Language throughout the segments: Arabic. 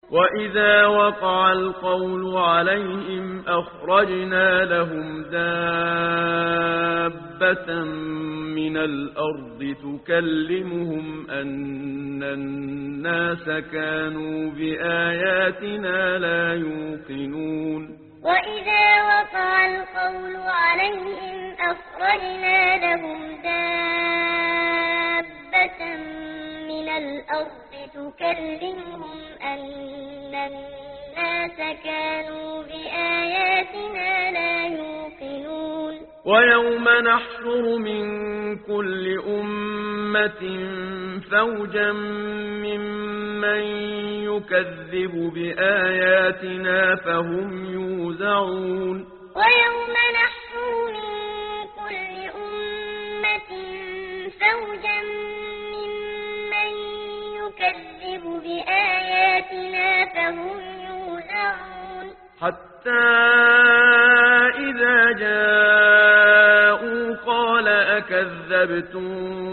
وإذا وقع القول عليهم أخرجنا لهم دابة من الأرض تكلمهم أن الناس كانوا بآياتنا لا يوقنون وإذا وقع القول عليهم أخرجنا لهم دابة من الأرض تكلمهم أن الناس كانوا بآياتنا لا يوقنون ويوم نحشر من كل أمة فوجا ممن يكذب بآياتنا فهم يوزعون ويوم نحشر من كل أمة فوجا ممن يكذب بآياتنا فهم يوزعون حتى إذا جاءوا قال أكذبتم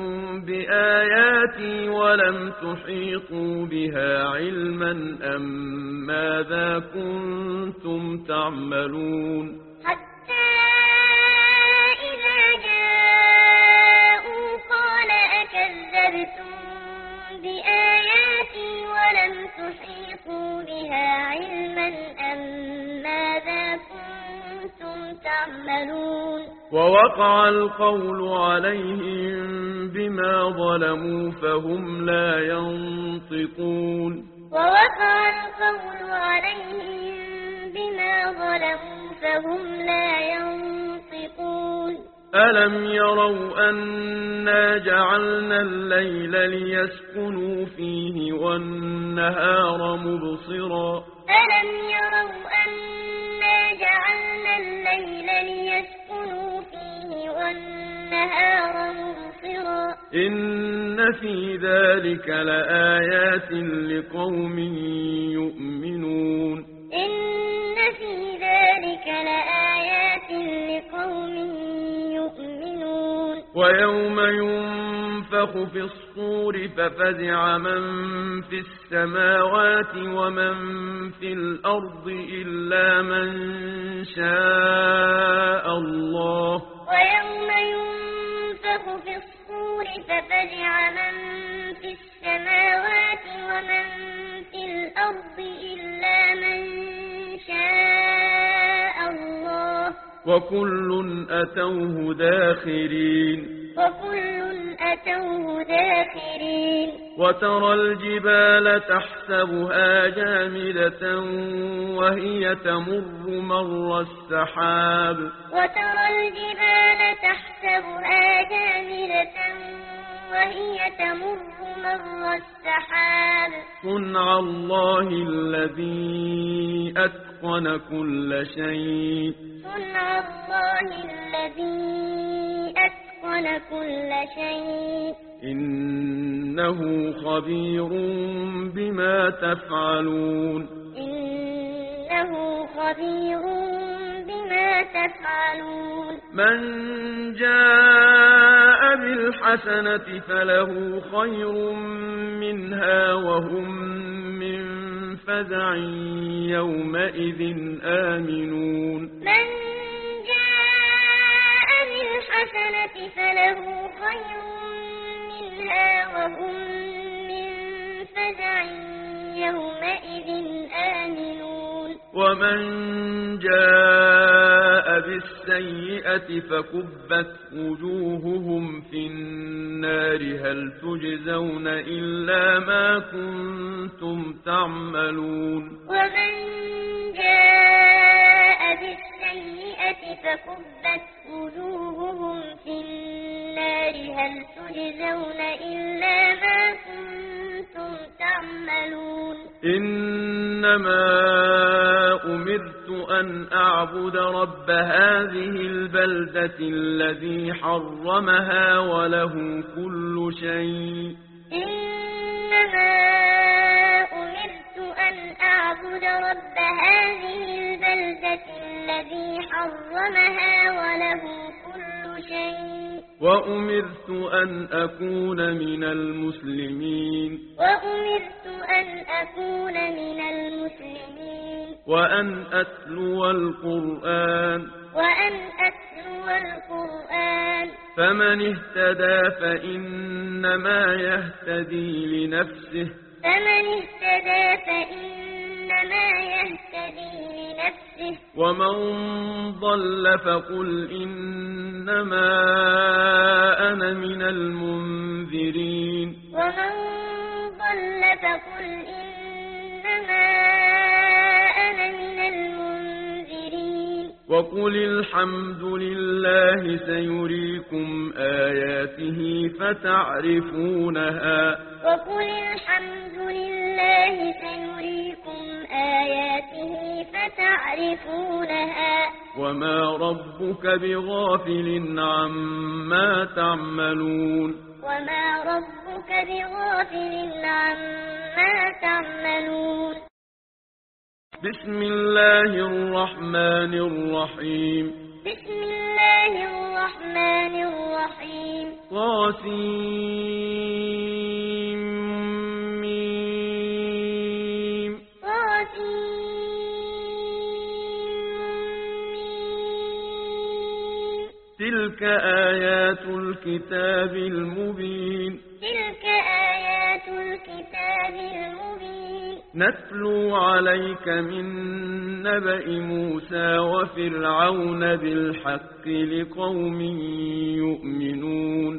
بآياتي ولم تحيطوا بها علما أم ماذا كنتم تعملون حتى إذا جاءوا قال أكذبتم بآياتي ولم تحيطوا بها علما أم ماذا كنتم تعملون ووقع القول عليهم بما ظلموا فهم لا ينطقون ووقع القول عليهم بما ظلموا فهم لا ينطقون ألم يروا أنا جعلنا الليل ليسكنوا فيه والنهار مبصرا ألم يروا أنا جعلنا الليل ليسكنوا فيه والنهار مبصرا إن في ذلك لآيات لقوم يؤمنون إن في ذلك لآيات لقوم يؤمنون ويوم ينفخ في الصور ففزع من في السماوات ومن في الأرض إلا من شاء الله ويوم ينفخ في الصور ففزع من في السماوات ومن في الأرض إلا من شاء الله وكل أتوه داخرين وترى الجبال تحسبها جامدة وهي تمر مر السحاب وترى الجبال تحسبها جامدة وهي تمر مر السحاب صنع الله الذي أتقن كل شيء صنع الله الذي أتقن كل شيء إنه خبير بما تفعلون إنه خبير بما تفعلون من جاء بالحسنة فله خير منها وهم من فزع يومئذ آمنون من جاء بالحسنة فله خير منها وهم من فزع يومئذ آمنون ومن جاء بالسيئة فكبت وجوههم في النار هل تجزون إلا ما كنتم تعملون ومن جاء بالسيئة فكبت وجوههم في النار هل تجزون إلا ما كنتم تعملون إنما أمرت أن أعبد رب هذه البلدة الذي حرمها وله كل شيء إنما أمرت أن أعبد رب هذه البلدة الذي حرمها وله كل شيء وأمرت أن أكون من المسلمين وأمرت أن أكون من المسلمين وأن أتلو القرآن فمن اهتدى فإنما يهتدي لنفسه ومن ضل فقل إنما أنا من المنذرين وقل الحمد لله سيريكم آياته فتعرفونها وما ربك بغافل عما تعملون بسم الله الرحمن الرحيم طاسيم تلك آيات الكتاب المبين نتلو عليك من نبأ موسى وفرعون بالحق لقوم يؤمنون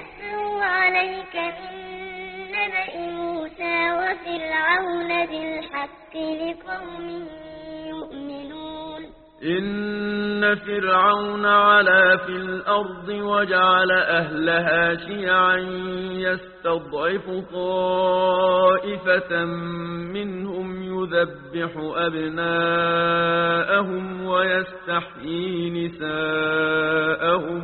إن فرعون علا في الأرض وجعل أهلها شيعا يستضعف طائفة منهم يذبح أبناءهم ويستحيي نساءهم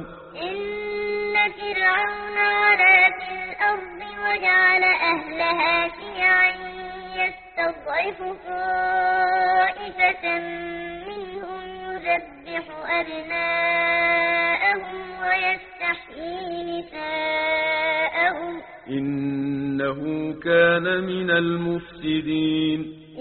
وجعل أهلها شيعا يستضعف طائفة منهم يذبح أبناءهم ويستحيي نساءهم إنه كان من المفسدين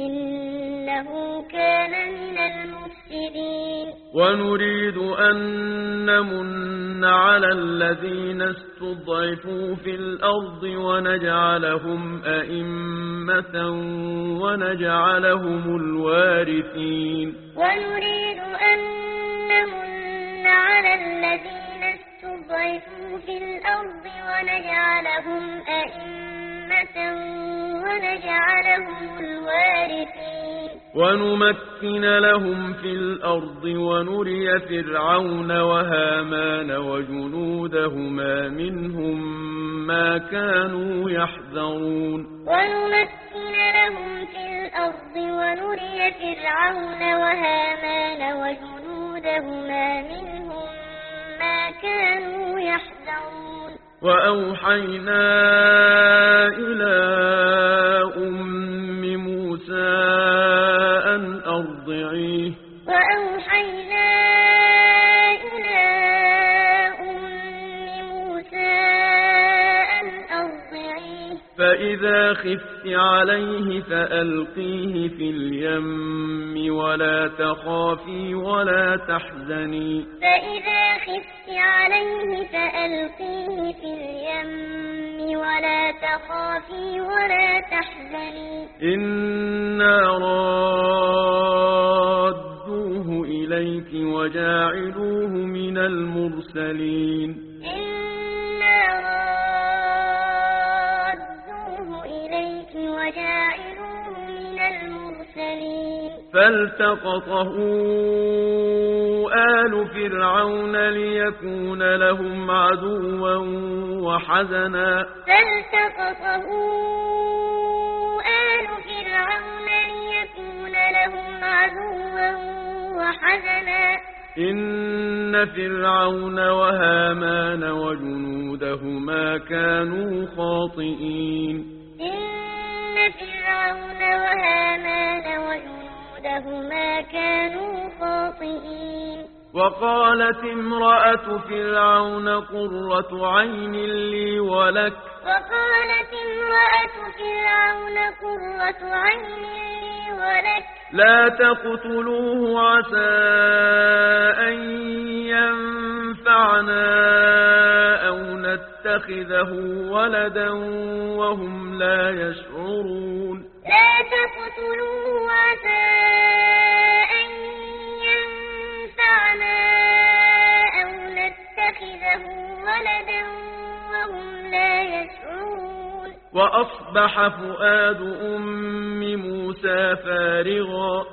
ونريد أن نمن على الذين استضعفوا في الأرض ونجعلهم أئمة ونجعلهم الوارثين ونريد أن نمن على الذين استضعفوا في الأرض ونجعلهم أئمة ونجعلهم الوارثين ونمكن لهم في الأرض ونري فرعون وهامان وجنودهما منهم ما كانوا يحذرون ونمكن لهم في الأرض ونري فرعون وهامان وجنودهما منهم ما كانوا يحذرون وأوحينا إلى أم موسى أن أرضعيه فإذا خفت عليه فألقيه في اليم ولا تخافي ولا تحزني إنا رادوه إليك وجاعلوه من المرسلين فالتقطه آل فرعون ليكون لهم عدوا وحزنا إن فرعون وهامان وجنودهما كانوا خاطئين وقالت امرأة فرعون قرة عين لي ولك لا تقتلوه عسى أن ينفعنا أو نتخذه ولدا وهم لا يشعرون لا تقتلوه عسى أن ينفعنا أو نتخذه ولدا وهم لا يشعرون وأصبح فؤاد أم موسى فارغا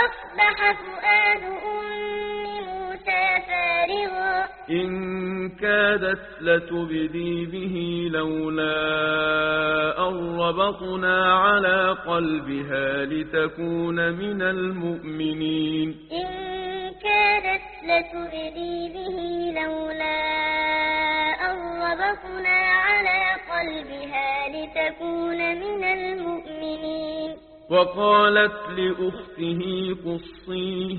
إن كادت لتبدي به لولا أن ربطنا على قلبها لتكون من المؤمنين إن كادت لتبدي به لولا أن ربطنا على قلبها لتكون من المؤمنين وقالت لأخته قصيه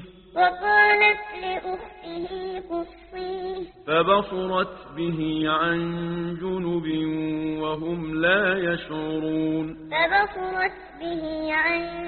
فبصرت به عن جنب وهم لا يشعرون